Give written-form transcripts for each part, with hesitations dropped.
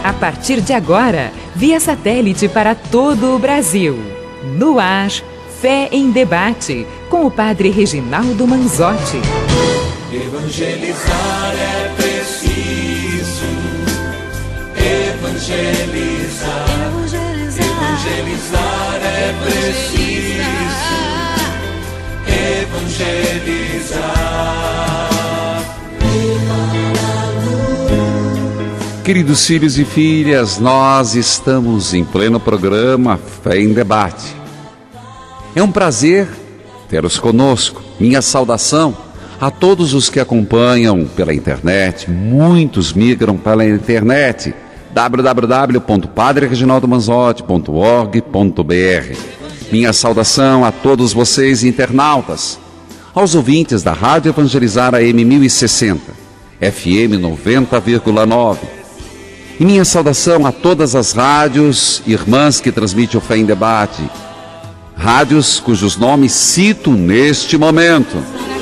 A partir de agora, via satélite para todo o Brasil. No ar, Fé em Debate, com o Padre Reginaldo Manzotti. Evangelizar é preciso. Evangelizar. Evangelizar é preciso. Evangelizar. Queridos filhos e filhas, nós estamos em pleno programa Fé em Debate. É um prazer tê-los conosco. Minha saudação a todos os que acompanham pela internet. Muitos migram pela internet. www.padrereginaldomanzotti.org.br. Minha saudação a todos vocês internautas, aos ouvintes da Rádio Evangelizar AM 1060, FM 90,9. E minha saudação a todas as rádios irmãs que transmitem o Fé em Debate, rádios cujos nomes cito neste momento.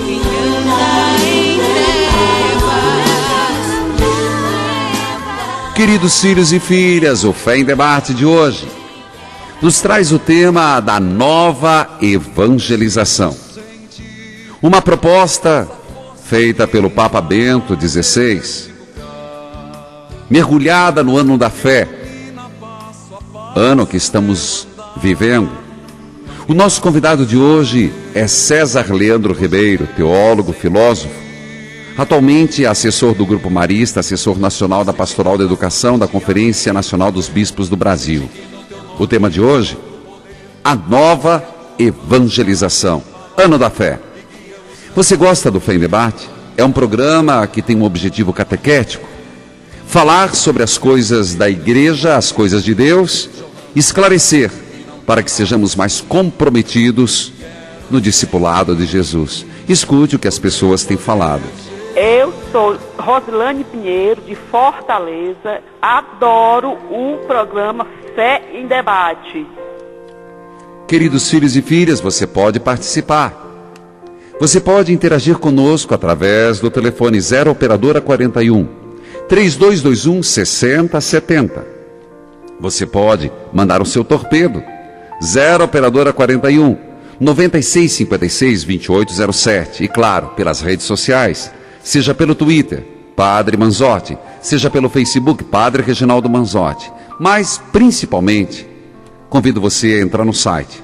Queridos filhos e filhas, o Fé em Debate de hoje nos traz o tema da nova evangelização. Uma proposta feita pelo Papa Bento XVI, mergulhada no ano da fé, ano que estamos vivendo. O nosso convidado de hoje é César Leandro Ribeiro, teólogo, filósofo, atualmente assessor do Grupo Marista, assessor nacional da Pastoral da Educação da Conferência Nacional dos Bispos do Brasil. O tema de hoje, a nova evangelização, ano da fé. Você gosta do Fé em Debate? É um programa que tem um objetivo catequético, falar sobre as coisas da igreja, as coisas de Deus, esclarecer para que sejamos mais comprometidos no discipulado de Jesus. Escute o que as pessoas têm falado. Eu sou Rosilane Pinheiro, de Fortaleza. Adoro o programa Fé em Debate. Queridos filhos e filhas, você pode participar. Você pode interagir conosco através do telefone 0 Operadora 41 3221 6070. Você pode mandar o seu torpedo 0 Operadora 41 9656 2807. E claro, pelas redes sociais, seja pelo Twitter, Padre Manzotti, seja pelo Facebook, Padre Reginaldo Manzotti. Mas, principalmente, convido você a entrar no site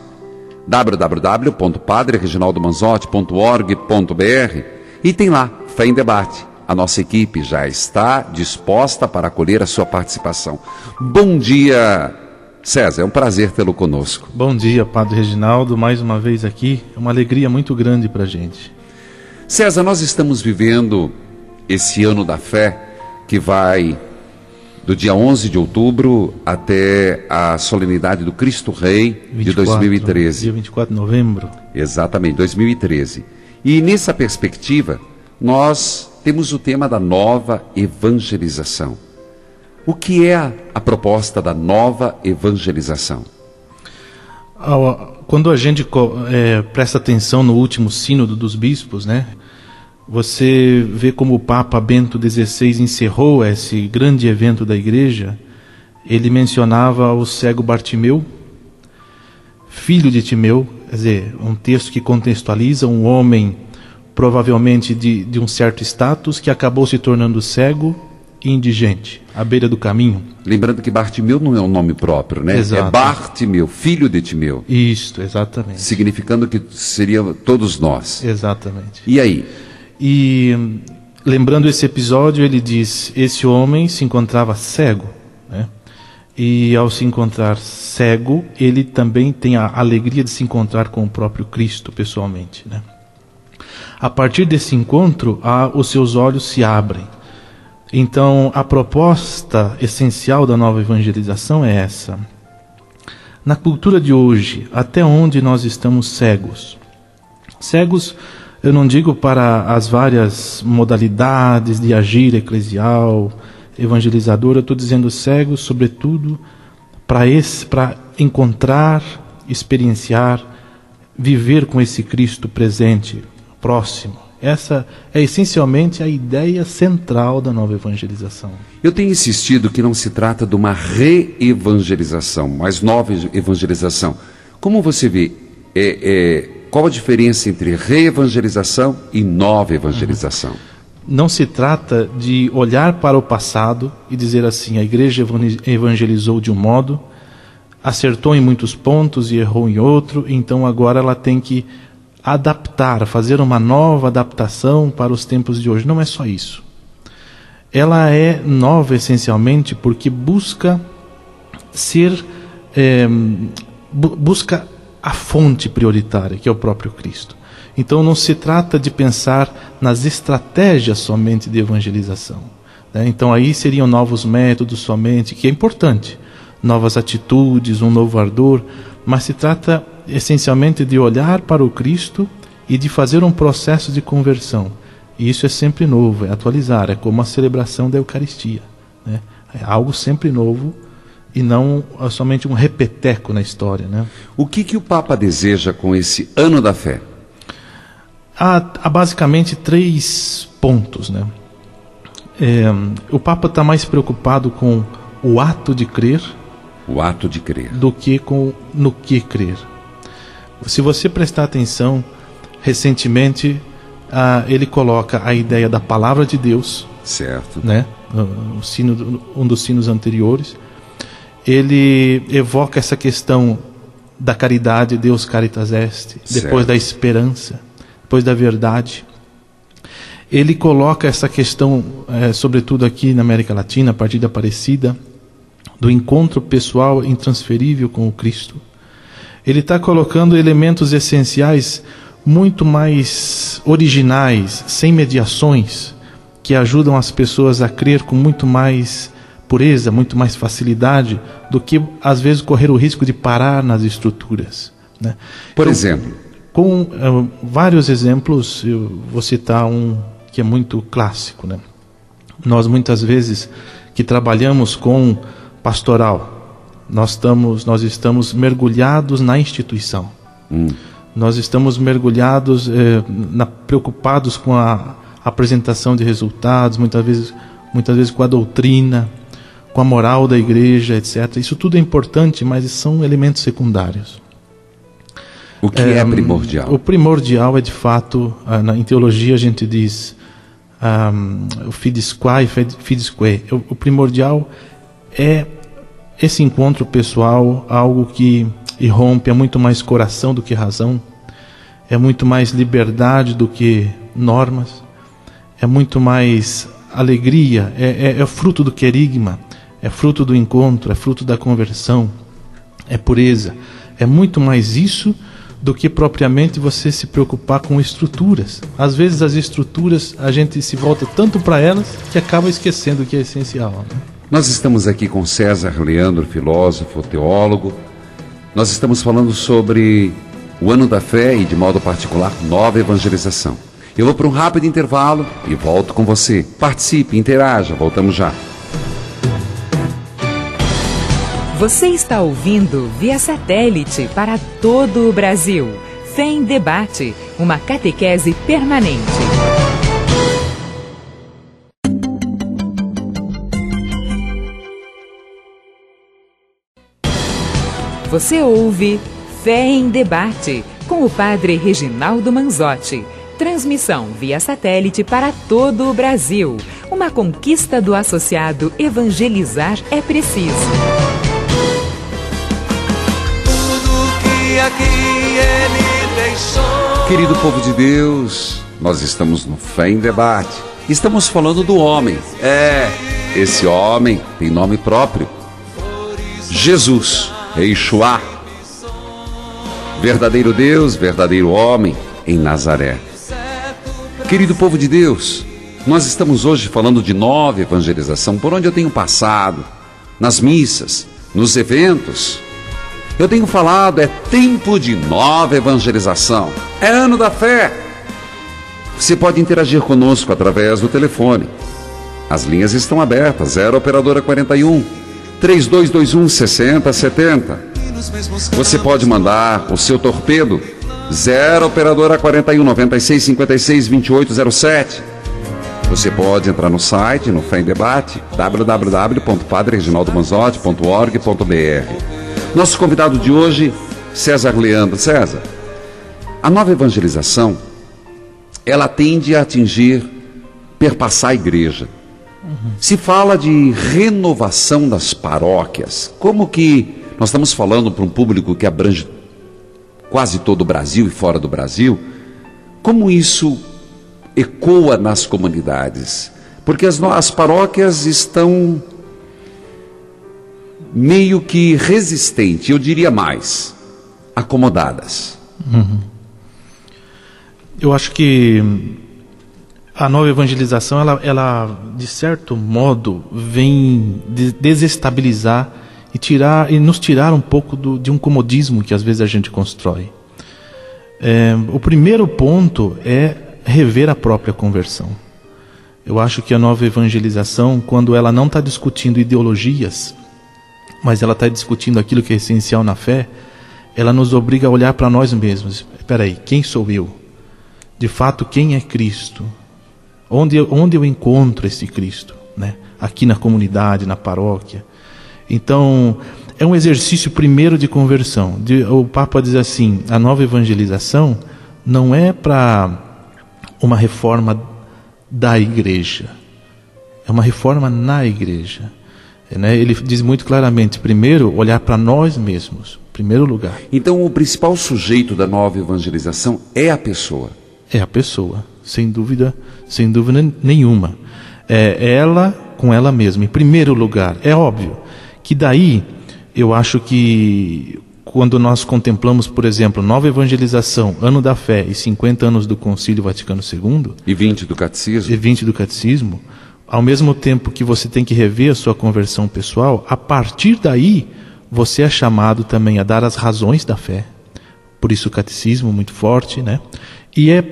www.padrereginaldomanzotti.org.br e tem lá, Fé em Debate. A nossa equipe já está disposta para acolher a sua participação. Bom dia, César, é um prazer tê-lo conosco. Bom dia, Padre Reginaldo, mais uma vez aqui. É uma alegria muito grande para a gente. César, nós estamos vivendo esse ano da fé que vai do dia 11 de outubro até a solenidade do Cristo Rei 24, de 2013. Dia 24 de novembro. Exatamente, 2013. E nessa perspectiva, nós temos o tema da nova evangelização. O que é a proposta da nova evangelização? Quando a gente presta atenção no último sínodo dos bispos, né, você vê como o Papa Bento XVI encerrou esse grande evento da igreja. Ele mencionava o cego Bartimeu, filho de Timeu, quer dizer, um texto que contextualiza um homem provavelmente de um certo status que acabou se tornando cego e indigente, à beira do caminho. Lembrando que Bartimeu não é um nome próprio, né? Exato. É Bartimeu, filho de Timeu. Isto, exatamente. Significando que seria todos nós. Exatamente. E aí? E lembrando esse episódio, ele diz, esse homem se encontrava cego, né? E ao se encontrar cego, ele também tem a alegria de se encontrar com o próprio Cristo pessoalmente, né? A partir desse encontro, os seus olhos se abrem. Então, a proposta essencial da nova evangelização é essa. Na cultura de hoje, até onde nós estamos cegos? Cegos, eu não digo para as várias modalidades de agir eclesial, evangelizador, eu estou dizendo cegos, sobretudo, para encontrar, experienciar, viver com esse Cristo presente, próximo, Essa é essencialmente a ideia central da nova evangelização. Eu tenho insistido que não se trata de uma re-evangelização, mas nova evangelização. Como você vê, qual a diferença entre re-evangelização e nova evangelização? Não se trata de olhar para o passado e dizer assim, a igreja evangelizou de um modo, acertou em muitos pontos e errou em outro, então agora ela tem que adaptar, fazer uma nova adaptação para os tempos de hoje. Não é só isso. Ela é nova essencialmente porque busca busca a fonte prioritária, que é o próprio Cristo. Então não se trata de pensar nas estratégias somente de evangelização, né? Então aí seriam novos métodos somente, que é importante, novas atitudes, um novo ardor, mas se trata essencialmente de olhar para o Cristo e de fazer um processo de conversão. E isso é sempre novo, é atualizar, é como a celebração da Eucaristia, né? É algo sempre novo e não somente um repeteco na história, né? O que o Papa deseja com esse ano da fé? Há basicamente 3 pontos, né? O Papa está mais preocupado com o ato de crer, do que no que crer. Se você prestar atenção, recentemente ele coloca a ideia da palavra de Deus, certo, né? Um dos sinos anteriores. Ele evoca essa questão da caridade, Deus caritas est, depois da esperança, depois da verdade. Ele coloca essa questão, sobretudo aqui na América Latina, a partir da Aparecida, do encontro pessoal intransferível com o Cristo. Ele está colocando elementos essenciais muito mais originais, sem mediações, que ajudam as pessoas a crer com muito mais pureza, muito mais facilidade, do que às vezes correr o risco de parar nas estruturas, né? Por exemplo? Com vários exemplos, eu vou citar um que é muito clássico, né? Nós muitas vezes que trabalhamos com pastoral, nós estamos mergulhados na instituição. Nós estamos mergulhados, preocupados com a apresentação de resultados, muitas vezes com a doutrina, com a moral da igreja, etc. Isso tudo é importante, mas são elementos secundários. O que é primordial? O primordial é, de fato, em teologia a gente diz o fides qua e fides que. O primordial é esse encontro pessoal, algo que irrompe, é muito mais coração do que razão, é muito mais liberdade do que normas, é muito mais alegria, é fruto do querigma, é fruto do encontro, é fruto da conversão, é pureza. É muito mais isso do que propriamente você se preocupar com estruturas. Às vezes as estruturas, a gente se volta tanto para elas que acaba esquecendo o que é essencial, né? Nós estamos aqui com César Leandro, filósofo, teólogo. Nós estamos falando sobre o ano da fé e, de modo particular, nova evangelização. Eu vou para um rápido intervalo e volto com você. Participe, interaja, voltamos já. Você está ouvindo via satélite para todo o Brasil. Fé em Debate, uma catequese permanente. Você ouve Fé em Debate, com o Padre Reginaldo Manzotti. Transmissão via satélite para todo o Brasil. Uma conquista do associado Evangelizar é Preciso. Aqui ele deixou. Querido povo de Deus, nós estamos no Fé em Debate. Estamos falando do homem. Esse homem tem nome próprio: Jesus, Yeshua. Verdadeiro Deus, verdadeiro homem em Nazaré. Querido povo de Deus, nós estamos hoje falando de nova evangelização. Por onde eu tenho passado, nas missas, nos eventos, eu tenho falado, é tempo de nova evangelização. É ano da fé. Você pode interagir conosco através do telefone. As linhas estão abertas, 0 operadora 41 3221 6070. Você pode mandar o seu torpedo 0 operadora 41 96 56 2807. Você pode entrar no site, no Fé em Debate, www.padrereginaldomanzotti.org.br. Nosso convidado de hoje, César Leandro. César, a nova evangelização, ela tende a atingir, perpassar a igreja. Se fala de renovação das paróquias, como que nós estamos falando para um público que abrange quase todo o Brasil e fora do Brasil, como isso ecoa nas comunidades? Porque as paróquias estão meio que resistentes, eu diria mais, acomodadas. Eu acho que a nova evangelização, ela de certo modo, vem desestabilizar e nos tirar um pouco de um comodismo que às vezes a gente constrói. O primeiro ponto é rever a própria conversão. Eu acho que a nova evangelização, quando ela não está discutindo ideologias, mas ela está discutindo aquilo que é essencial na fé, ela nos obriga a olhar para nós mesmos. Espera aí, quem sou eu? De fato, quem é Cristo? Onde eu encontro esse Cristo? Né? Aqui na comunidade, na paróquia. Então, é um exercício primeiro de conversão. O Papa diz assim, a nova evangelização não é para uma reforma da igreja, é uma reforma na igreja. Né? Ele diz muito claramente, primeiro, olhar para nós mesmos, em primeiro lugar. Então, o principal sujeito da nova evangelização é a pessoa. É a pessoa, sem dúvida nenhuma. É ela com ela mesma, em primeiro lugar. É óbvio que daí, eu acho que quando nós contemplamos, por exemplo, nova evangelização, ano da fé e 50 anos do Concílio Vaticano II... E 20 do Catecismo. Ao mesmo tempo que você tem que rever a sua conversão pessoal, a partir daí, você é chamado também a dar as razões da fé. Por isso o catecismo muito forte, né? E é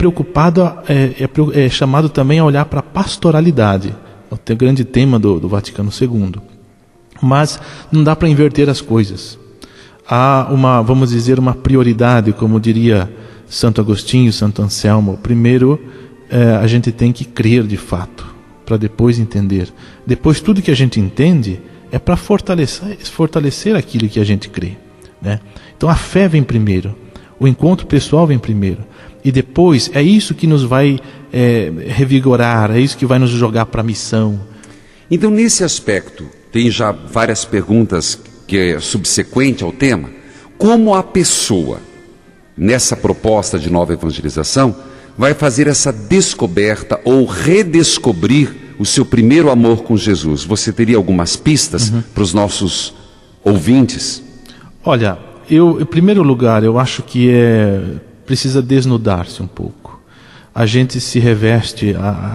chamado também a olhar para a pastoralidade. É o grande tema do Vaticano II. Mas não dá para inverter as coisas. Há vamos dizer, uma prioridade, como diria Santo Agostinho, Santo Anselmo. Primeiro, a gente tem que crer de fato, para depois entender. Depois, tudo que a gente entende é para fortalecer aquilo que a gente crê. Né? Então, a fé vem primeiro, o encontro pessoal vem primeiro. E depois, é isso que nos vai revigorar, é isso que vai nos jogar para a missão. Então, nesse aspecto, tem já várias perguntas que é subsequente ao tema. Como a pessoa, nessa proposta de nova evangelização, vai fazer essa descoberta ou redescobrir o seu primeiro amor com Jesus? Você teria algumas pistas para os nossos ouvintes? Olha, em primeiro lugar, eu acho que precisa desnudar-se um pouco. A gente se reveste,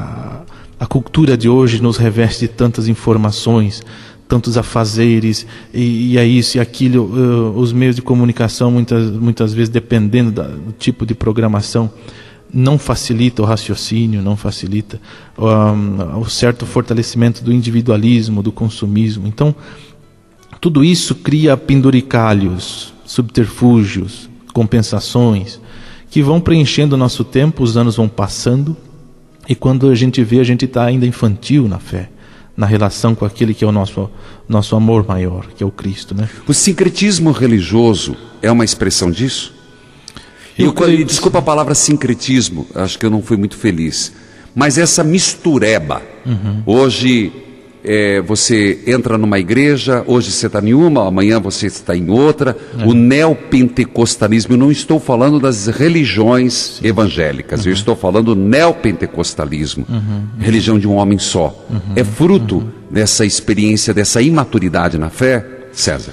a cultura de hoje nos reveste de tantas informações, tantos afazeres, e é isso e aquilo. Os meios de comunicação, muitas vezes, dependendo do tipo de programação, não facilita o raciocínio, não facilita o certo fortalecimento do individualismo, do consumismo. Então, tudo isso cria penduricalhos, subterfúgios, compensações, que vão preenchendo o nosso tempo, os anos vão passando, e quando a gente vê, a gente está ainda infantil na fé, na relação com aquele que é o nosso amor maior, que é o Cristo, né? O sincretismo religioso é uma expressão disso? Desculpa a palavra sincretismo, acho que eu não fui muito feliz. Mas essa mistureba. Hoje você entra numa igreja, hoje você está em uma, amanhã você está em outra. O neopentecostalismo, eu não estou falando das religiões evangélicas, eu estou falando do neopentecostalismo, religião de um homem só. É fruto dessa experiência, dessa imaturidade na fé, César?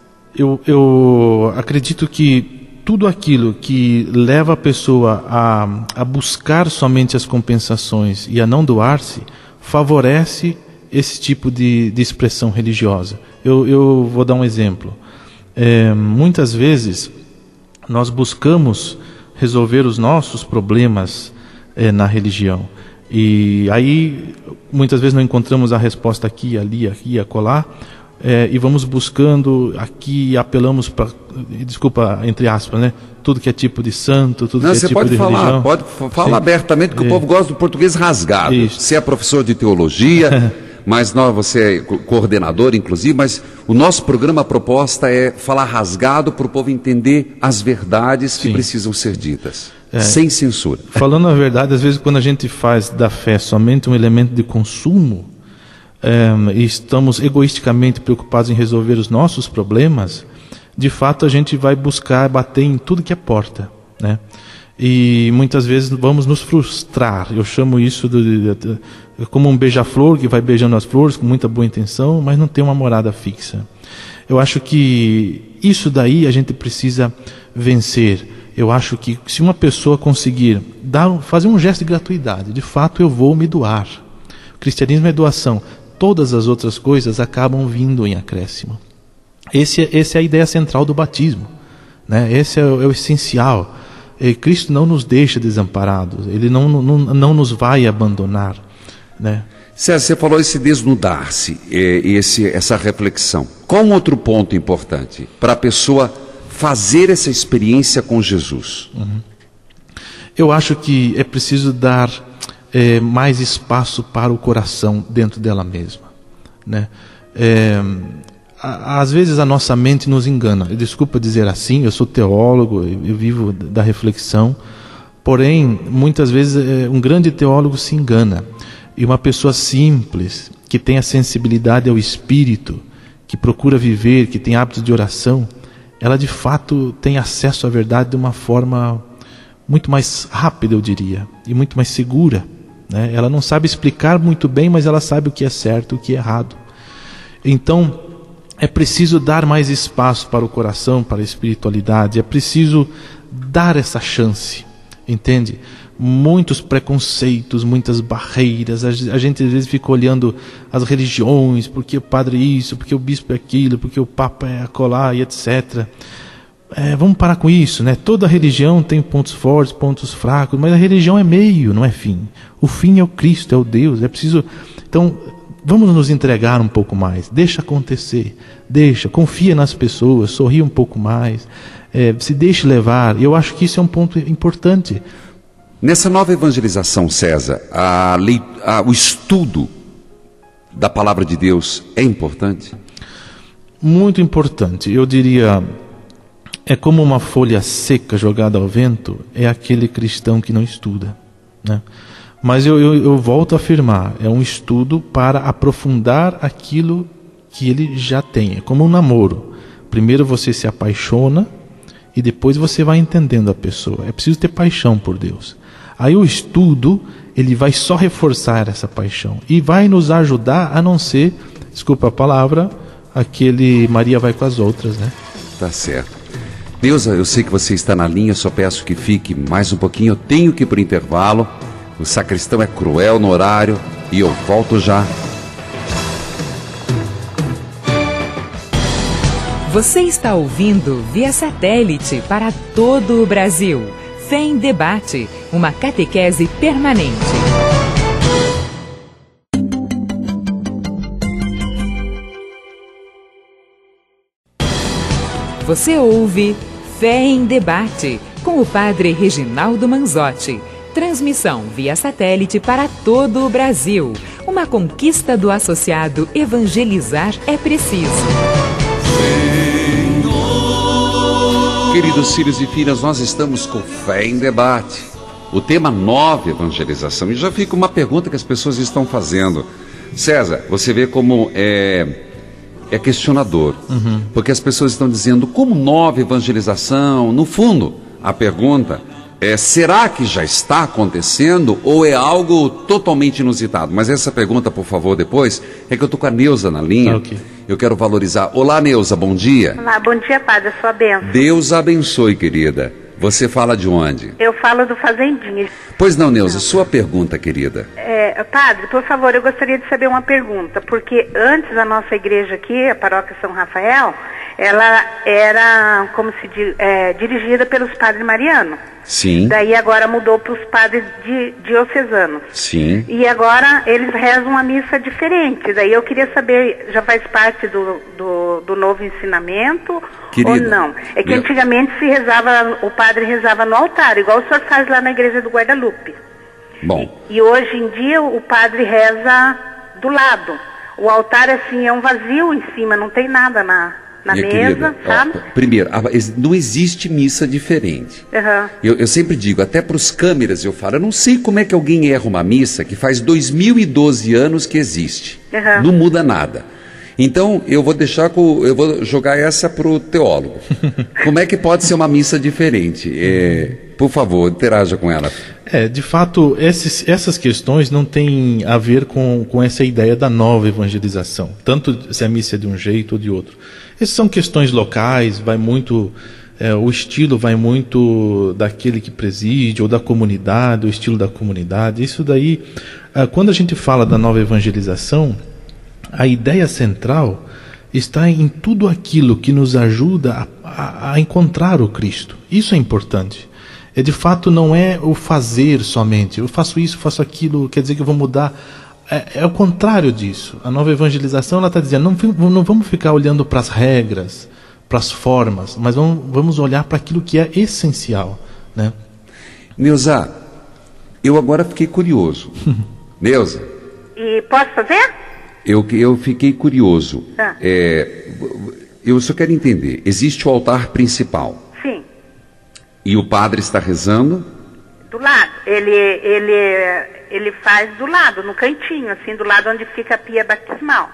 Eu acredito que tudo aquilo que leva a pessoa a buscar somente as compensações e a não doar-se, favorece esse tipo de expressão religiosa. Eu vou dar um exemplo. Muitas vezes nós buscamos resolver os nossos problemas na religião. E aí muitas vezes não encontramos a resposta aqui, ali, acolá. E vamos buscando aqui, apelamos para desculpa, entre aspas, né? Tudo que é tipo de santo, tudo Não, que é tipo de religião. Pode falar abertamente, porque o povo gosta do português rasgado. Isso. Você é professor de teologia, mas você é coordenador, inclusive, mas o nosso programa, a proposta é falar rasgado para o povo entender as verdades que precisam ser ditas, sem censura. Falando a verdade, às vezes quando a gente faz da fé somente um elemento de consumo, e estamos egoisticamente preocupados em resolver os nossos problemas, de fato a gente vai buscar bater em tudo que é porta, né? E muitas vezes vamos nos frustrar. Eu chamo isso como um beija-flor que vai beijando as flores com muita boa intenção, mas não tem uma morada fixa. Eu acho que isso daí a gente precisa vencer. Eu acho que se uma pessoa conseguir fazer um gesto de gratuidade, de fato eu vou me doar. O cristianismo é doação. Todas as outras coisas acabam vindo em acréscimo. Essa é a ideia central do batismo, né? Esse é o essencial. Cristo não nos deixa desamparados. Ele não nos vai abandonar, né? César, você falou esse desnudar-se, essa reflexão. Qual um outro ponto importante para a pessoa fazer essa experiência com Jesus? Eu acho que é preciso dar mais espaço para o coração dentro dela mesma, né? Às vezes a nossa mente nos engana. Desculpa dizer assim, eu sou teólogo, eu vivo da reflexão, porém muitas vezes um grande teólogo se engana, e uma pessoa simples que tem a sensibilidade ao espírito, que procura viver, que tem hábitos de oração, ela de fato tem acesso à verdade de uma forma muito mais rápida, eu diria, e muito mais segura, né? Ela não sabe explicar muito bem, mas ela sabe o que é certo e o que é errado. Então é preciso dar mais espaço para o coração, para a espiritualidade, é preciso dar essa chance, entende? Muitos preconceitos, muitas barreiras, a gente às vezes fica olhando as religiões, porque o padre é isso, porque o bispo é aquilo, porque o papa é acolá e etc. Vamos parar com isso, né? Toda religião tem pontos fortes, pontos fracos, mas a religião é meio, não é fim. O fim é o Cristo, é o Deus, é preciso... Então, vamos nos entregar um pouco mais, deixa acontecer, confia nas pessoas, sorri um pouco mais, se deixe levar. Eu acho que isso é um ponto importante. Nessa nova evangelização, César, o estudo da palavra de Deus é importante? Muito importante. Eu diria, é como uma folha seca jogada ao vento, é aquele cristão que não estuda, né? Mas eu volto a afirmar, é um estudo para aprofundar aquilo que ele já tem. É como um namoro. Primeiro você se apaixona e depois você vai entendendo a pessoa. É preciso ter paixão por Deus. Aí o estudo, ele vai só reforçar essa paixão e vai nos ajudar a não ser, desculpa a palavra, aquele Maria vai com as outras, né? Tá certo. Neuza, eu sei que você está na linha, só peço que fique mais um pouquinho. Eu tenho que ir para o intervalo. O sacristão é cruel no horário e eu volto já. Você está ouvindo via satélite para todo o Brasil. Fé em Debate, uma catequese permanente. Você ouve Fé em Debate com o Padre Reginaldo Manzotti. Transmissão via satélite para todo o Brasil. Uma conquista do associado Evangelizar é Preciso. Queridos filhos e filhas, nós estamos com Fé em Debate. O tema 9, evangelização. E já fica uma pergunta que as pessoas estão fazendo. César, você vê como é questionador. Porque as pessoas estão dizendo, como 9, evangelização? No fundo, a pergunta será que já está acontecendo ou é algo totalmente inusitado? Mas essa pergunta, por favor, depois, é que eu estou com a Neuza na linha. Okay. Eu quero valorizar. Olá, Neuza, bom dia. Olá, bom dia, padre, a sua bênção. Deus abençoe, querida. Você fala de onde? Eu falo do Fazendinha. Pois não, Neuza, sua pergunta, querida. Padre, por favor, eu gostaria de saber uma pergunta, porque antes a nossa igreja aqui, a paróquia São Rafael, ela era, como se diz, dirigida pelos padres marianos. Sim. Daí agora mudou para os padres diocesanos. Sim. E agora eles rezam uma missa diferente. Daí eu queria saber, já faz parte do novo ensinamento, Querida, ou não? É que antigamente o padre rezava no altar, igual o senhor faz lá na igreja do Guadalupe. Bom. E hoje em dia o padre reza do lado. O altar, assim, é um vazio em cima, não tem nada na Minha mesa, querida, sabe? Primeiro, não existe missa diferente. Uhum. Eu sempre digo, até para os câmeras eu falo, eu não sei como é que alguém erra uma missa que faz 2012 anos que existe. Uhum. Não muda nada. Então, eu vou jogar essa para o teólogo. Como é que pode ser uma missa diferente? Por favor, interaja com ela. De fato, essas questões não têm a ver com essa ideia da nova evangelização. Tanto se a missa é de um jeito ou de outro. Essas são questões locais, vai muito... o estilo vai muito daquele que preside, ou da comunidade, o estilo da comunidade. Isso daí, quando a gente fala da nova evangelização, a ideia central está em tudo aquilo que nos ajuda a encontrar o Cristo. Isso é importante. De fato, não é o fazer somente. Eu faço isso, faço aquilo, quer dizer que eu vou mudar. É o contrário disso. A nova evangelização, ela está dizendo, não vamos ficar olhando para as regras, para as formas, mas vamos olhar para aquilo que é essencial, né? Neuza, eu agora fiquei curioso. Neuza. E posso fazer? Eu fiquei curioso. Tá. Eu só quero entender. Existe o altar principal. Sim. E o padre está rezando? Do lado. Ele faz do lado, no cantinho, assim, do lado onde fica a pia batismal.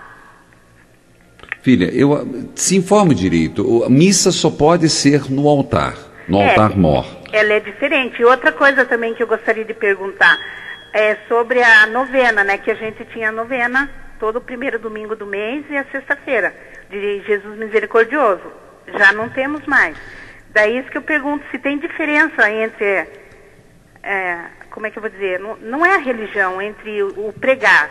Filha, se informe direito. A missa só pode ser no altar mor. Ela é diferente. E outra coisa também que eu gostaria de perguntar é sobre a novena, né? Que a gente tinha a novena todo o primeiro domingo do mês e a sexta-feira de Jesus Misericordioso. Já não temos mais. Daí isso que eu pergunto se tem diferença entre, como é que eu vou dizer, não é a religião, entre o pregar.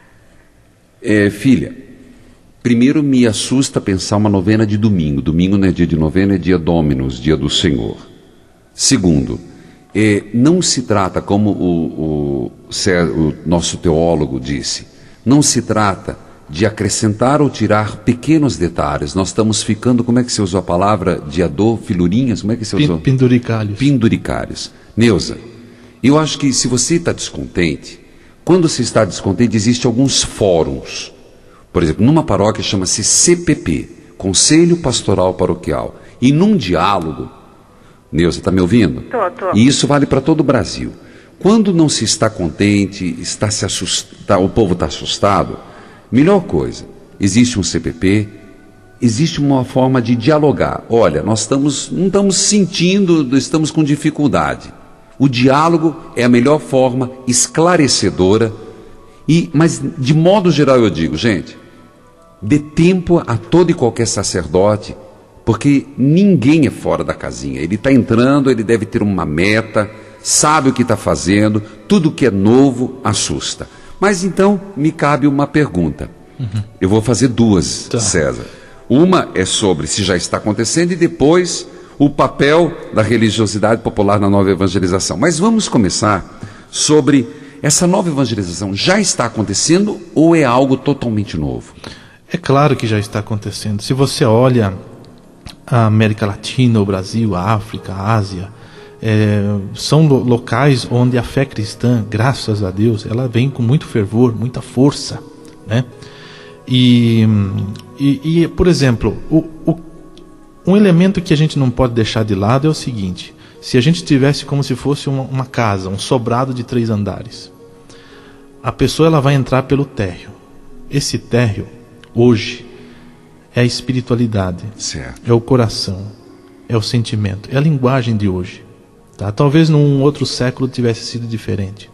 Filha, primeiro me assusta pensar uma novena de domingo. Domingo não é dia de novena, é dia Dominus, dia do Senhor. Segundo, não se trata, como o nosso teólogo disse, não se trata de acrescentar ou tirar pequenos detalhes. Nós estamos ficando, como é que você usou a palavra? Filurinhas? Como é que você usou? Penduricalhos. Penduricalhos. Neuza, eu acho que se você está descontente, quando você está descontente, existem alguns fóruns. Por exemplo, numa paróquia chama-se CPP, Conselho Pastoral Paroquial. E num diálogo, Neuza, está me ouvindo? Tô. E isso vale para todo o Brasil. Quando não se está contente, o povo está assustado, melhor coisa, existe um CPP, existe uma forma de dialogar. Olha, não estamos sentindo, estamos com dificuldade. O diálogo é a melhor forma, esclarecedora, mas de modo geral eu digo, gente, dê tempo a todo e qualquer sacerdote, porque ninguém é fora da casinha. Ele está entrando, ele deve ter uma meta, sabe o que está fazendo, tudo que é novo assusta. Mas então me cabe uma pergunta. Eu vou fazer duas, Tá. César. Uma é sobre se já está acontecendo e depois o papel da religiosidade popular na nova evangelização. Mas vamos começar sobre essa nova evangelização. Já está acontecendo ou é algo totalmente novo? É claro que já está acontecendo. Se você olha a América Latina, o Brasil, a África, a Ásia, são locais onde a fé cristã, graças a Deus, ela vem com muito fervor, muita força, né? E por exemplo, um elemento que a gente não pode deixar de lado é o seguinte: se a gente tivesse como se fosse uma casa, um sobrado de 3 andares, a pessoa ela vai entrar pelo térreo. Esse térreo, hoje, é a espiritualidade, Certo. é o coração, é o sentimento, é a linguagem de hoje. Tá? Talvez num outro século tivesse sido diferente.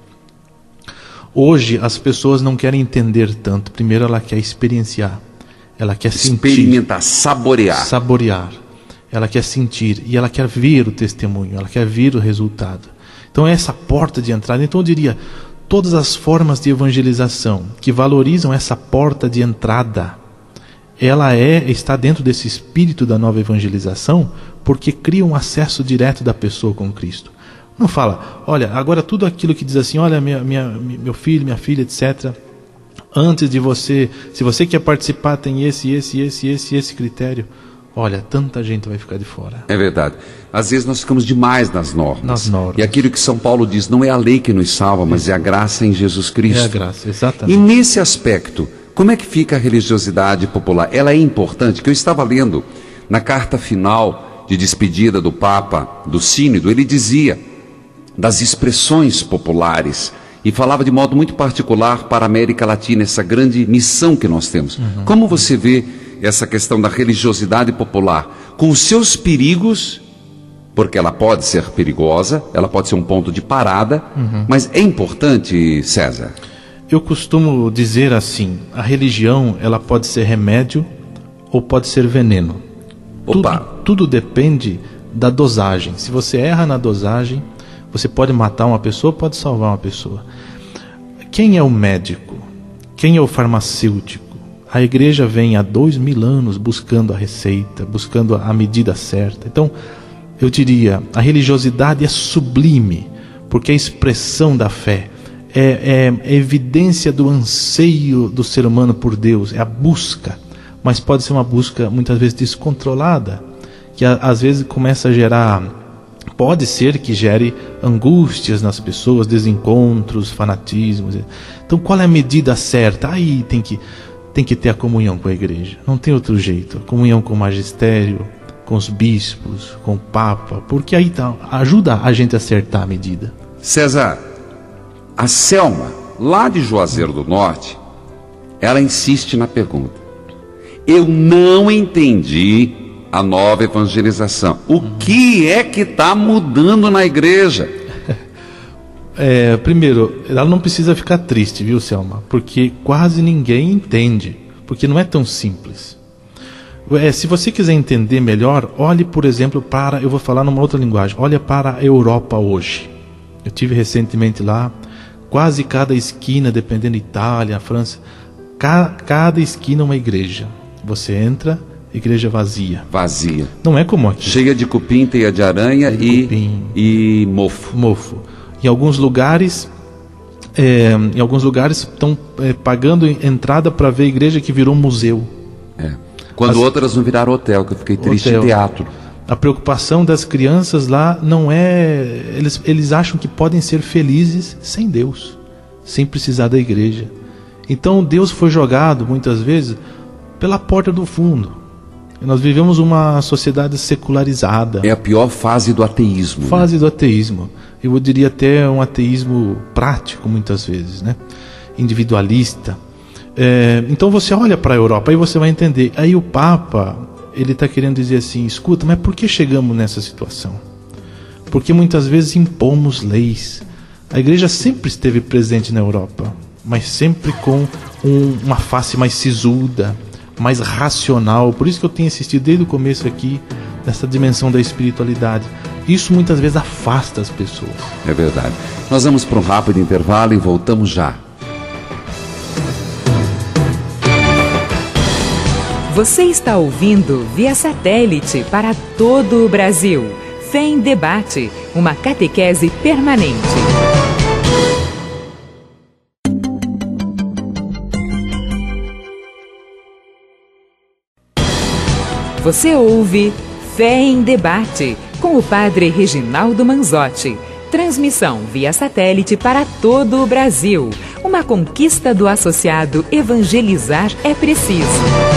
Hoje as pessoas não querem entender tanto. Primeiro ela quer experienciar, ela quer Experimentar, saborear. saborear, ela quer sentir e ela quer ver o testemunho, ela quer ver o resultado. Então é essa porta de entrada. Então eu diria, todas as formas de evangelização que valorizam essa porta de entrada, ela está dentro desse espírito da nova evangelização, porque cria um acesso direto da pessoa com Cristo. Não fala, olha, agora tudo aquilo que diz assim, olha, meu filho, minha filha, etc. Antes de você, se você quer participar, tem esse critério. Olha, tanta gente vai ficar de fora. É verdade. Às vezes nós ficamos demais nas normas. Nas normas. E aquilo que São Paulo diz, não é a lei que nos salva, mas é a graça em Jesus Cristo. É a graça, exatamente. E nesse aspecto, como é que fica a religiosidade popular? Ela é importante, que eu estava lendo na carta final de despedida do Papa, do Sínodo, ele dizia das expressões populares e falava de modo muito particular para a América Latina, essa grande missão que nós temos. Como você vê essa questão da religiosidade popular, com os seus perigos, porque ela pode ser perigosa, ela pode ser um ponto de parada, mas é importante, César? Eu costumo dizer assim, a religião, ela pode ser remédio ou pode ser veneno. Tudo depende da dosagem. Se você erra na dosagem, você pode matar uma pessoa, pode salvar uma pessoa. Quem é o médico? Quem é o farmacêutico? A igreja vem há 2000 anos buscando a receita, buscando a medida certa. Então, eu diria, a religiosidade é sublime, porque é a expressão da fé, é evidência do anseio do ser humano por Deus, é a busca, mas pode ser uma busca muitas vezes descontrolada, que às vezes começa a gerar, pode ser que gere angústias nas pessoas, desencontros, fanatismos. Então, qual é a medida certa? Aí tem que ter a comunhão com a igreja, não tem outro jeito, a comunhão com o magistério, com os bispos, com o Papa, porque aí ajuda a gente a acertar a medida. César, a Selma, lá de Juazeiro do Norte, ela insiste na pergunta. Eu não entendi a nova evangelização. O que é que está mudando na igreja? Primeiro, ela não precisa ficar triste, viu, Selma? Porque quase ninguém entende, porque não é tão simples. Se você quiser entender melhor, olhe, por exemplo, eu vou falar numa outra linguagem, olha para a Europa hoje. Eu estive recentemente lá, quase cada esquina, dependendo da Itália, França, cada esquina é uma igreja. Você entra, igreja vazia. Vazia. Não é como aqui. Cheia de cupim, teia de aranha e mofo. Em alguns lugares estão pagando entrada para ver a igreja que virou museu. Quando outras não viraram hotel, que eu fiquei triste, em teatro. A preocupação das crianças lá não é... Eles acham que podem ser felizes sem Deus, sem precisar da igreja. Então Deus foi jogado, muitas vezes, pela porta do fundo. E nós vivemos uma sociedade secularizada. É a pior fase do ateísmo. Do ateísmo. Eu diria até um ateísmo prático, muitas vezes, né? Individualista. Então você olha para a Europa, aí você vai entender. Aí o Papa, ele está querendo dizer assim, escuta, mas por que chegamos nessa situação? Porque muitas vezes impomos leis. A igreja sempre esteve presente na Europa, mas sempre com uma face mais sisuda, mais racional. Por isso que eu tenho insistido desde o começo aqui nessa dimensão da espiritualidade. Isso muitas vezes afasta as pessoas. É verdade. Nós vamos para um rápido intervalo e voltamos já. Você está ouvindo via satélite para todo o Brasil. Fé em Debate, uma catequese permanente. Você ouve Fé em Debate, com o Padre Reginaldo Manzotti. Transmissão via satélite para todo o Brasil. Uma conquista do associado Evangelizar é Preciso.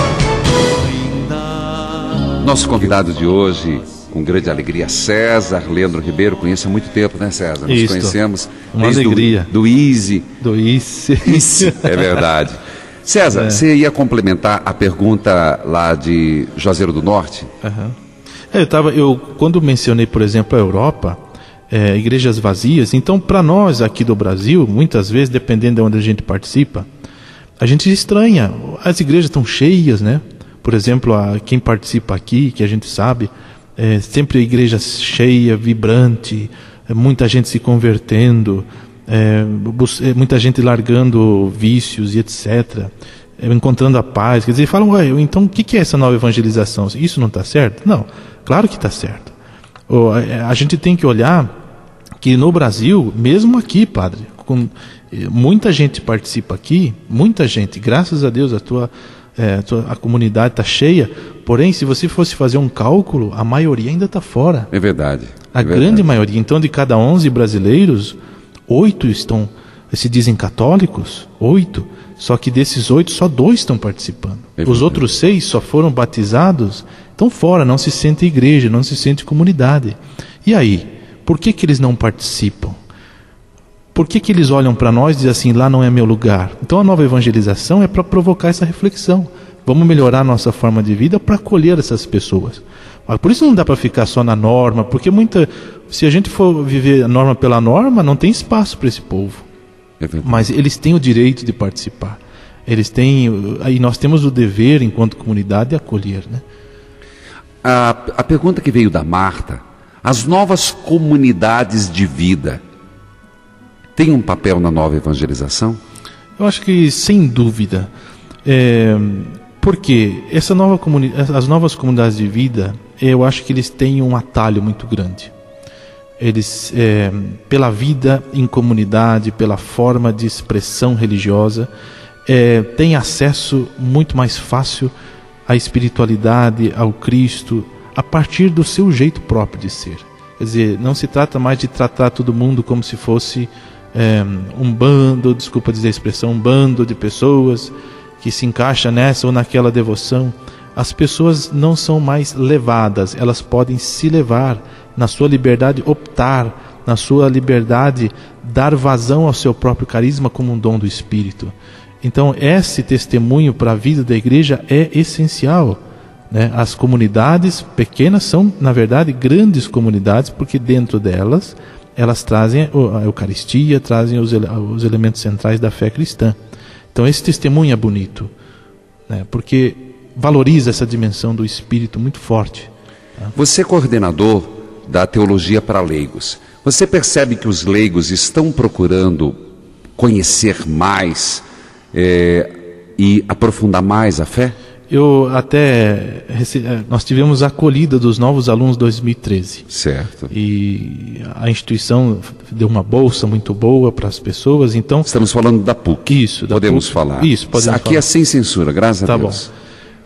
Nosso convidado de hoje, com grande alegria, César Leandro Ribeiro. Conheço há muito tempo, né, César? Nós conhecemos desde do Easy. Do Easy. É verdade. César, você ia complementar a pergunta lá de Juazeiro do Norte? Quando mencionei, por exemplo, a Europa, igrejas vazias, então para nós aqui do Brasil, muitas vezes, dependendo de onde a gente participa, a gente estranha. As igrejas estão cheias, né? Por exemplo, quem participa aqui, que a gente sabe, sempre a igreja cheia, vibrante, muita gente se convertendo, muita gente largando vícios e etc. encontrando a paz. Quer dizer, falam, então o que é essa nova evangelização? Isso não está certo? Não, claro que está certo. A gente tem que olhar que no Brasil, mesmo aqui, padre, muita gente participa aqui, muita gente, graças a Deus a comunidade está cheia, porém, se você fosse fazer um cálculo, a maioria ainda está fora. É verdade. A grande maioria. Então, de cada 11 brasileiros, 8 se dizem católicos, 8, só que desses 8, só 2 estão participando. Os outros 6 só foram batizados, estão fora, não se sente igreja, não se sente comunidade. E aí, por que eles não participam? Por que eles olham para nós e dizem assim, lá não é meu lugar? Então a nova evangelização é para provocar essa reflexão. Vamos melhorar a nossa forma de vida para acolher essas pessoas. Por isso não dá para ficar só na norma, porque se a gente for viver a norma pela norma, não tem espaço para esse povo. Mas eles têm o direito de participar. Aí nós temos o dever, enquanto comunidade, de acolher, né? A pergunta que veio da Marta, as novas comunidades de vida têm um papel na nova evangelização? Eu acho que sem dúvida. Porque as novas comunidades de vida, eu acho que eles têm um atalho muito grande. Eles, pela vida em comunidade, pela forma de expressão religiosa, têm acesso muito mais fácil à espiritualidade, ao Cristo, a partir do seu jeito próprio de ser. Quer dizer, não se trata mais de tratar todo mundo como se fosse um bando, desculpa dizer a expressão, um bando de pessoas que se encaixa nessa ou naquela devoção. As pessoas não são mais levadas, elas podem se levar na sua liberdade, optar na sua liberdade, dar vazão ao seu próprio carisma como um dom do Espírito. Então esse testemunho para a vida da igreja é essencial, né? As comunidades pequenas são, na verdade, grandes comunidades, porque dentro delas elas trazem a Eucaristia, trazem os elementos centrais da fé cristã. Então esse testemunho é bonito, né? Porque valoriza essa dimensão do Espírito muito forte. Tá? Você é coordenador da teologia para leigos. Você percebe que os leigos estão procurando conhecer mais e aprofundar mais a fé? Nós tivemos a acolhida dos novos alunos 2013. Certo. E a instituição deu uma bolsa muito boa para as pessoas, então... Estamos falando da PUC. Isso, da podemos PUC. falar. Isso, podemos Aqui falar. É sem censura, graças a Deus. Tá bom.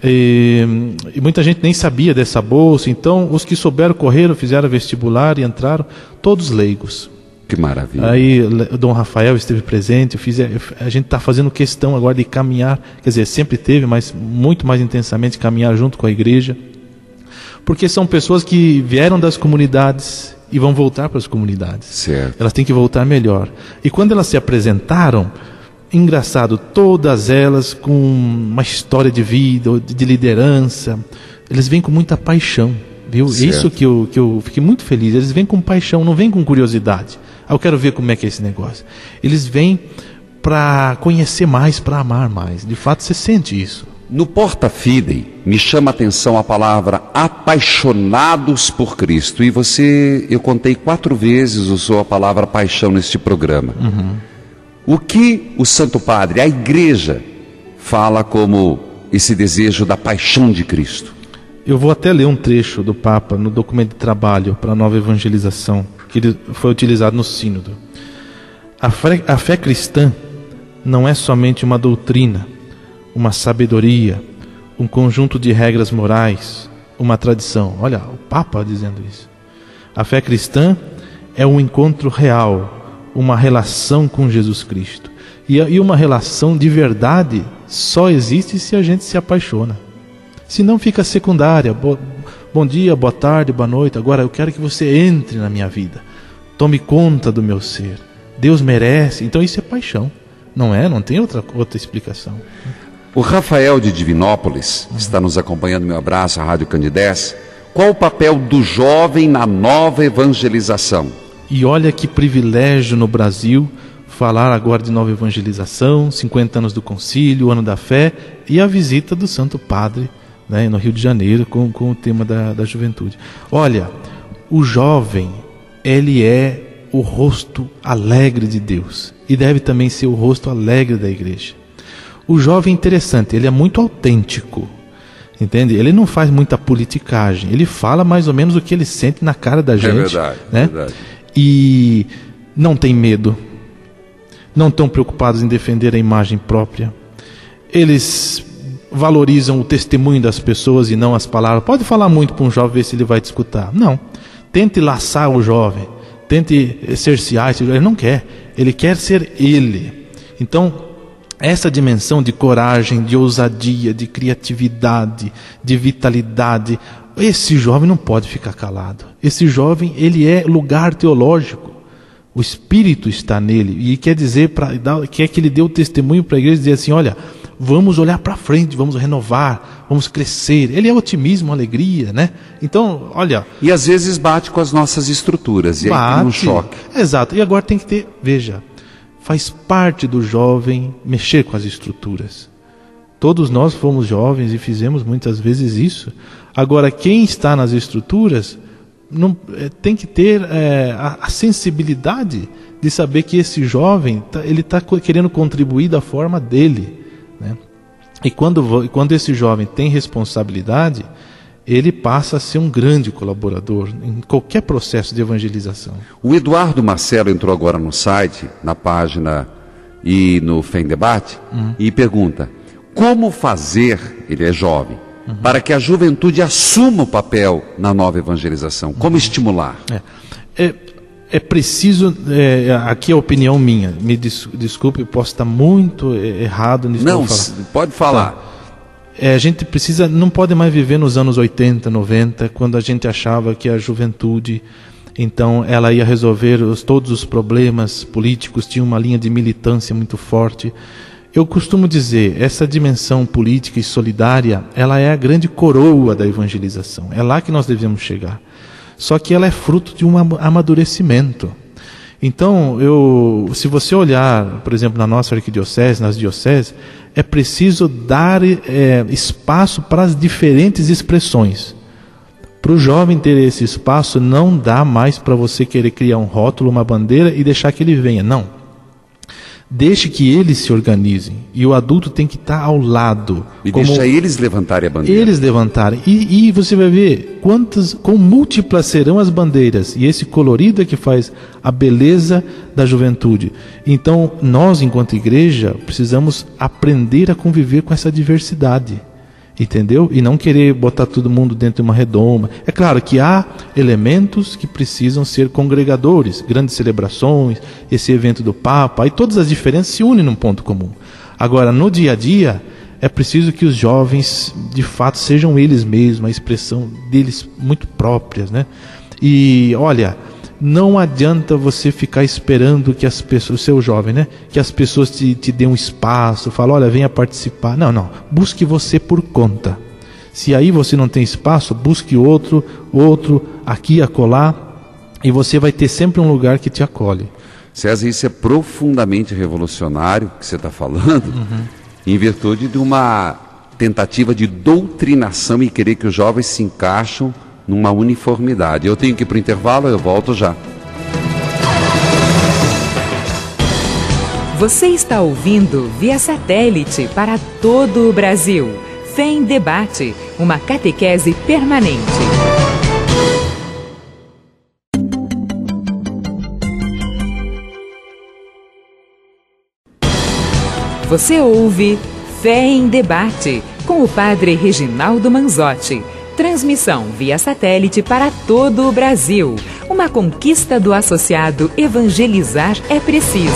E muita gente nem sabia dessa bolsa, então os que souberam correram, fizeram vestibular e entraram, todos leigos. Que maravilha. Aí o Dom Rafael esteve presente, a gente está fazendo questão agora de caminhar, quer dizer, sempre teve, mas muito mais intensamente caminhar junto com a igreja, porque são pessoas que vieram das comunidades e vão voltar para as comunidades. Certo. Elas têm que voltar melhor. E quando elas se apresentaram, engraçado, todas elas com uma história de vida, de liderança, eles vêm com muita paixão, viu? Certo. Isso que eu fiquei muito feliz, eles vêm com paixão, não vêm com curiosidade. Eu quero ver como é que é esse negócio. Eles vêm para conhecer mais, para amar mais. De fato, você sente isso. No Porta Fidei, me chama a atenção a palavra apaixonados por Cristo. E eu contei 4 vezes usou a palavra paixão neste programa. Uhum. O que o Santo Padre, a Igreja, fala como esse desejo da paixão de Cristo? Eu vou até ler um trecho do Papa no documento de trabalho para a nova evangelização, que foi utilizado no sínodo. A fé cristã não é somente uma doutrina, uma sabedoria, um conjunto de regras morais, uma tradição. Olha, o Papa dizendo isso. A fé cristã é um encontro real, uma relação com Jesus Cristo. E uma relação de verdade só existe se a gente se apaixona. Senão fica secundária. Bom dia, boa tarde, boa noite. Agora eu quero que você entre na minha vida. Tome conta do meu ser. Deus merece. Então isso é paixão. Não é? Não tem outra explicação. O Rafael de Divinópolis está nos acompanhando. Meu abraço à Rádio Candidez. Qual o papel do jovem na nova evangelização? E olha que privilégio no Brasil falar agora de nova evangelização, 50 anos do concílio, o ano da fé e a visita do Santo Padre, né, no Rio de Janeiro com o tema da juventude. Olha, o jovem, ele é o rosto alegre de Deus e deve também ser o rosto alegre da igreja. O jovem é interessante, ele é muito autêntico, entende? Ele não faz muita politicagem, ele fala mais ou menos o que ele sente na cara da gente. É verdade, né? Verdade. E não tem medo, não estão preocupados em defender a imagem própria. Eles valorizam o testemunho das pessoas e não as palavras. Pode falar muito para um jovem, ver se ele vai te escutar. Não, tente laçar o jovem, tente cercear, ele não quer, ele quer ser ele. Então, essa dimensão de coragem, de ousadia, de criatividade, de vitalidade, esse jovem não pode ficar calado. Esse jovem, ele é lugar teológico. O Espírito está nele e quer dizer, quer que ele dê o testemunho para a igreja e dizer assim, olha, vamos olhar para frente, vamos renovar, vamos crescer. Ele é otimismo, alegria, né? Então, olha... E às vezes bate com as nossas estruturas, e aí tem um choque. Exato, e agora tem que ter, veja, faz parte do jovem mexer com as estruturas. Todos nós fomos jovens e fizemos muitas vezes isso. Agora, quem está nas estruturas tem que ter a sensibilidade de saber que esse jovem ele está querendo contribuir da forma dele, né? E quando esse jovem tem responsabilidade, ele passa a ser um grande colaborador em qualquer processo de evangelização. O Eduardo Marcelo entrou agora no site, na página e no Fé em Debate, e pergunta, como fazer, ele é jovem, para que a juventude assuma o papel na nova evangelização? Como estimular? É preciso, aqui é a opinião minha, me desculpe, posso estar muito errado nisso. Não, pode falar. Tá. A gente precisa, não pode mais viver nos anos 80, 90, quando a gente achava que a juventude, então ela ia resolver todos os problemas políticos, tinha uma linha de militância muito forte. Eu costumo dizer, essa dimensão política e solidária, ela é a grande coroa da evangelização. É lá que nós devemos chegar. Só que ela é fruto de um amadurecimento. Então, se você olhar, por exemplo, na nossa arquidiocese, nas dioceses, é preciso dar espaço para as diferentes expressões. Para o jovem ter esse espaço, não dá mais para você querer criar um rótulo, uma bandeira e deixar que ele venha. Não. Deixe que eles se organizem. E o adulto tem que estar ao lado. E deixa eles levantarem a bandeira. Eles levantarem. E você vai ver quão múltiplas serão as bandeiras. E esse colorido é que faz a beleza da juventude. Então, nós, enquanto igreja, precisamos aprender a conviver com essa diversidade. Entendeu? E não querer botar todo mundo dentro de uma redoma. É claro que há elementos que precisam ser congregadores, grandes celebrações, esse evento do Papa, aí todas as diferenças se unem num ponto comum. Agora, no dia a dia, é preciso que os jovens, de fato, sejam eles mesmos, a expressão deles muito próprias, né? E, olha, não adianta você ficar esperando que as pessoas, o seu jovem, né? Que as pessoas te dêem um espaço, falam, olha, venha participar. Não. Busque você por conta. Se aí você não tem espaço, busque outro, aqui, acolá, e você vai ter sempre um lugar que te acolhe. César, isso é profundamente revolucionário, que você está falando, em virtude de uma tentativa de doutrinação e querer que os jovens se encaixam numa uniformidade. Eu tenho que ir para o intervalo, eu volto já. Você está ouvindo via satélite para todo o Brasil. Fé em Debate, uma catequese permanente. Você ouve Fé em Debate, com o Padre Reginaldo Manzotti. Transmissão via satélite para todo o Brasil. Uma conquista do associado Evangelizar é Preciso.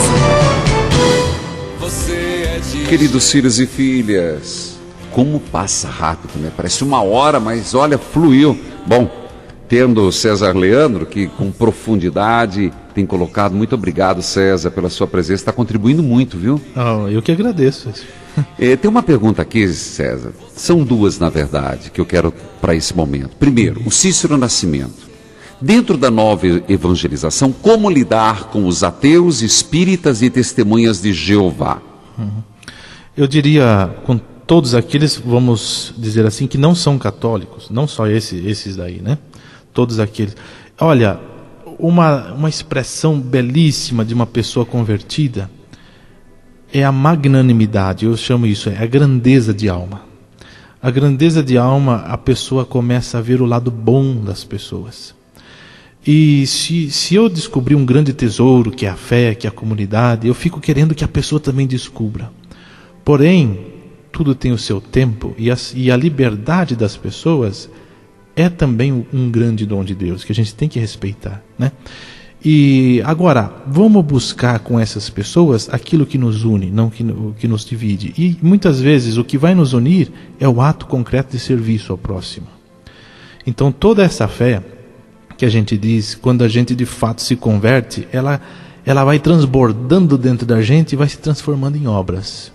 Queridos filhos e filhas, como passa rápido, né? Parece uma hora, mas olha, fluiu. Bom, tendo o César Leandro, que com profundidade tem colocado, muito obrigado, César, pela sua presença, está contribuindo muito, viu? Eu que agradeço. Tem uma pergunta aqui, César, são duas na verdade, que eu quero para esse momento. Primeiro, o Cícero Nascimento. Dentro da nova evangelização, como lidar com os ateus, espíritas e testemunhas de Jeová? Eu diria, com todos aqueles, vamos dizer assim, que não são católicos, não só esses daí, né? Todos aqueles. Olha, uma expressão belíssima de uma pessoa convertida é a magnanimidade, eu chamo isso, é a grandeza de alma. A grandeza de alma, a pessoa começa a ver o lado bom das pessoas. E se eu descobrir um grande tesouro, que é a fé, que é a comunidade, eu fico querendo que a pessoa também descubra. Porém, tudo tem o seu tempo, e a liberdade das pessoas é também um grande dom de Deus, que a gente tem que respeitar, né? E agora, vamos buscar com essas pessoas aquilo que nos une, não que nos divide. E muitas vezes o que vai nos unir é o ato concreto de serviço ao próximo. Então toda essa fé que a gente diz, quando a gente de fato se converte, ela vai transbordando dentro da gente e vai se transformando em obras.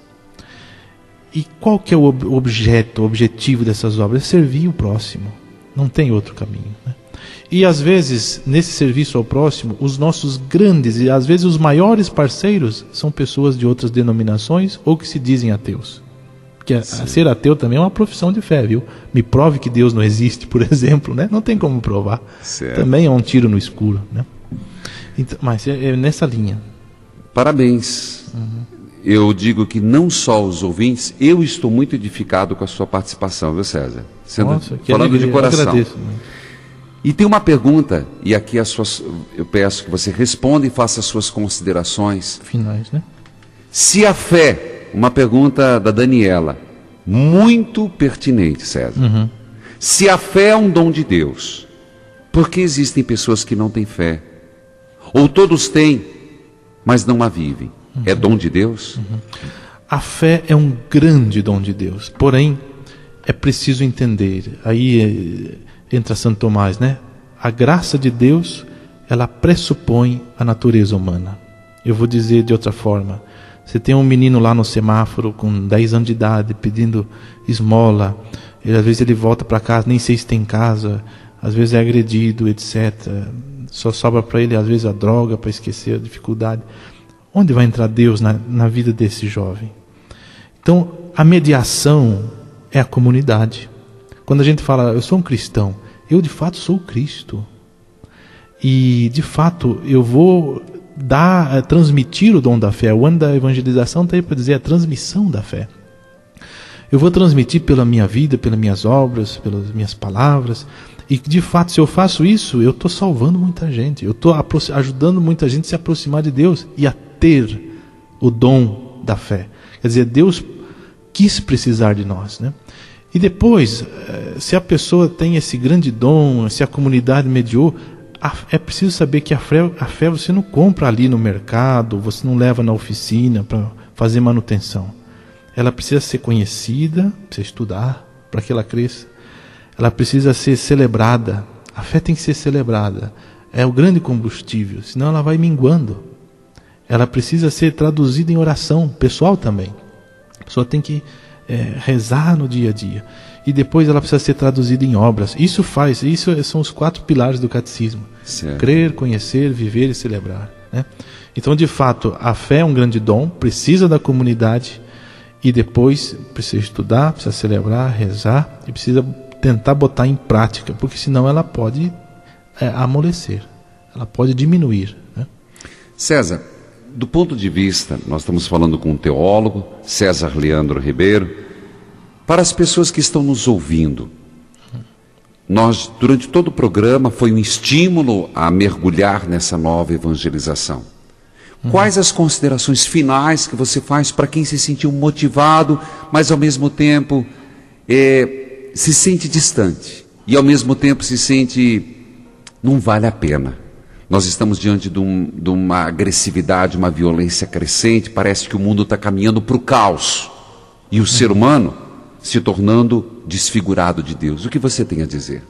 E qual que é o objetivo dessas obras? É servir o próximo. Não tem outro caminho, né? E às vezes, nesse serviço ao próximo, os nossos grandes e às vezes os maiores parceiros são pessoas de outras denominações ou que se dizem ateus. Porque ser ateu também é uma profissão de fé, viu? Me prove que Deus não existe, por exemplo, né? Não tem como provar. Certo. Também é um tiro no escuro, né? Então, mas é nessa linha. Parabéns. Eu digo que não só os ouvintes, eu estou muito edificado com a sua participação, viu, César? Nossa, que falando alegria, de coração. eu agradeço muito. E tem uma pergunta, e aqui eu peço que você responda e faça as suas considerações finais, né? Se a fé, uma pergunta da Daniela, muito pertinente, César. Se a fé é um dom de Deus, por que existem pessoas que não têm fé? Ou todos têm, mas não a vivem? É dom de Deus? A fé é um grande dom de Deus, porém é preciso entender, aí entra Santo Tomás, né? A graça de Deus, ela pressupõe a natureza humana. Eu vou dizer de outra forma. Você tem um menino lá no semáforo com 10 anos de idade pedindo esmola, às vezes ele volta para casa, nem sei se tem casa, às vezes é agredido, etc. Só sobra para ele às vezes a droga para esquecer a dificuldade. Onde vai entrar Deus na vida desse jovem? Então, a mediação é a comunidade. Quando a gente fala, eu sou um cristão, eu de fato sou o Cristo. E de fato eu vou transmitir o dom da fé. O ano da evangelização está aí para dizer a transmissão da fé. Eu vou transmitir pela minha vida, pelas minhas obras, pelas minhas palavras. E de fato, se eu faço isso, eu estou salvando muita gente. Eu estou ajudando muita gente a se aproximar de Deus e a ter o dom da fé. Quer dizer, Deus quis precisar de nós, né? E depois, se a pessoa tem esse grande dom, se a comunidade mediou, é preciso saber que a fé você não compra ali no mercado, você não leva na oficina para fazer manutenção. Ela precisa ser conhecida, precisa estudar para que ela cresça. Ela precisa ser celebrada. A fé tem que ser celebrada. É o grande combustível, senão ela vai minguando. Ela precisa ser traduzida em oração pessoal também. A pessoa tem que rezar no dia a dia. E depois ela precisa ser traduzida em obras. Isso são os 4 pilares do catecismo. Certo. Crer, conhecer, viver e celebrar, né? Então, de fato, a fé é um grande dom, precisa da comunidade e depois precisa estudar, precisa celebrar, rezar e precisa tentar botar em prática, porque senão ela pode amolecer, ela pode diminuir, né? César, do ponto de vista, nós estamos falando com um teólogo, César Leandro Ribeiro, para as pessoas que estão nos ouvindo, nós, durante todo o programa, foi um estímulo a mergulhar nessa nova evangelização. Quais as considerações finais que você faz para quem se sentiu motivado, mas ao mesmo tempo se sente distante e ao mesmo tempo se sente, não vale a pena? Nós estamos diante de uma agressividade, uma violência crescente, parece que o mundo está caminhando para o caos e o ser humano se tornando desfigurado de Deus. O que você tem a dizer?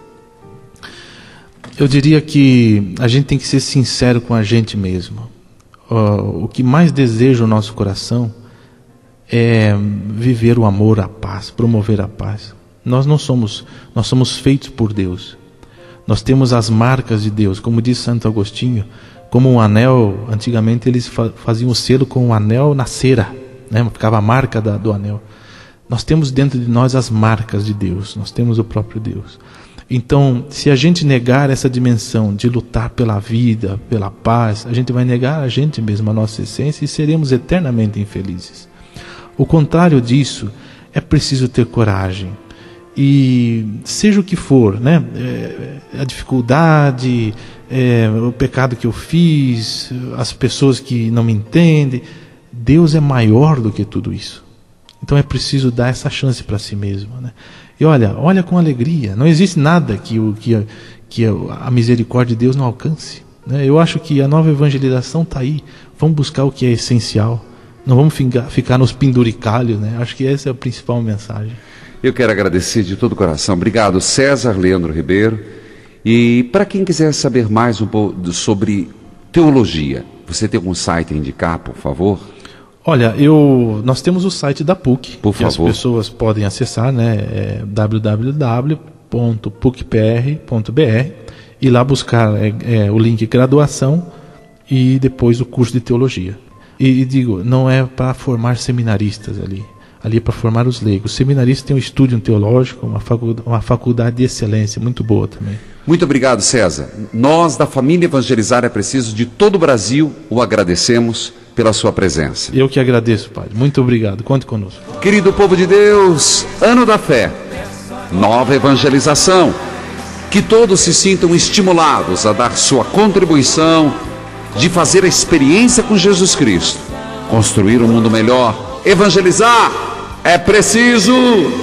Eu diria que a gente tem que ser sincero com a gente mesmo. O que mais deseja o nosso coração é viver o amor, a paz, promover a paz. Nós somos feitos por Deus. Nós temos as marcas de Deus, como diz Santo Agostinho, como um anel. Antigamente eles faziam o selo com um anel na cera, né? Ficava a marca do anel. Nós temos dentro de nós as marcas de Deus, nós temos o próprio Deus. Então, se a gente negar essa dimensão de lutar pela vida, pela paz, a gente vai negar a gente mesmo, a nossa essência, e seremos eternamente infelizes. O contrário disso, é preciso ter coragem. E seja o que for, né? A dificuldade, o pecado que eu fiz, as pessoas que não me entendem, Deus é maior do que tudo isso. Então é preciso dar essa chance para si mesmo, né? E olha com alegria. Não existe nada que a misericórdia de Deus não alcance, né? Eu acho que a nova evangelização está aí. Vamos buscar o que é essencial. Não vamos ficar nos penduricalhos, né? Acho que essa é a principal mensagem. Eu quero agradecer de todo o coração. Obrigado, César Leandro Ribeiro. E para quem quiser saber mais um pouco sobre teologia, você tem algum site a indicar, por favor? Olha, nós temos o site da PUC, que as pessoas podem acessar, né? www.pucpr.br, e lá buscar o link graduação e depois o curso de teologia. E digo, não é para formar seminaristas ali é para formar os leigos. Os seminaristas têm um estúdio teológico, uma faculdade de excelência muito boa também. Muito obrigado, César. Nós, da família Evangelizar é Preciso, de todo o Brasil, o agradecemos pela sua presença. Eu que agradeço, Padre. Muito obrigado. Conte conosco. Querido povo de Deus, Ano da Fé, nova evangelização. Que todos se sintam estimulados a dar sua contribuição, de fazer a experiência com Jesus Cristo, construir um mundo melhor. Evangelizar é preciso.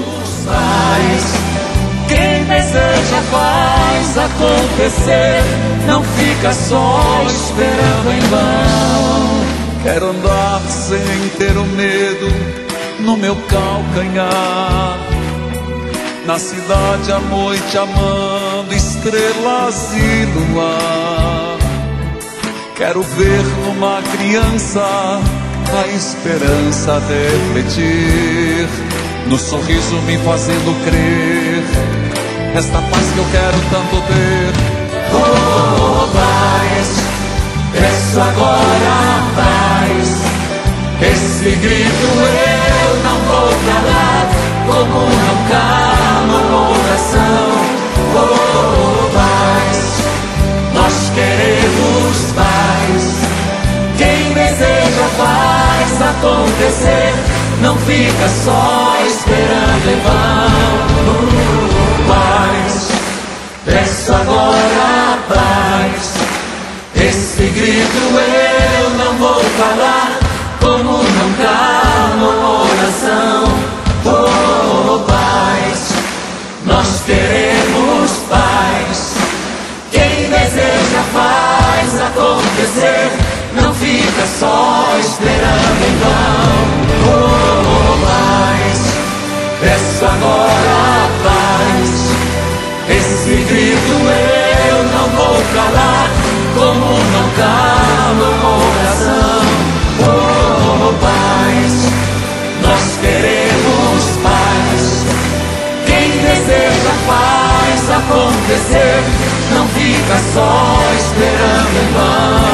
Quem deseja faz acontecer, não fica só esperando em vão. Quero andar sem ter o medo no meu calcanhar, na cidade à noite amando estrelas e luar. Quero ver numa criança a esperança refletir, no sorriso me fazendo crer, esta paz que eu quero tanto ter. Oh, paz, peço agora a paz, esse grito eu não vou calar, como não calo o coração. Oh, paz, nós queremos paz, quem deseja paz acontecer, não fica só esperando em vão. Paz, peço agora a paz, esse grito eu não vou calar, como não calo o coração. Oh, paz, nós queremos paz, quem deseja paz acontecer, não fica só esperando em vão. Oh, paz, peço agora a paz, esse grito eu não vou calar, como não calo o coração. Oh, paz, nós queremos paz, quem deseja paz acontecer, não fica só esperando em vão.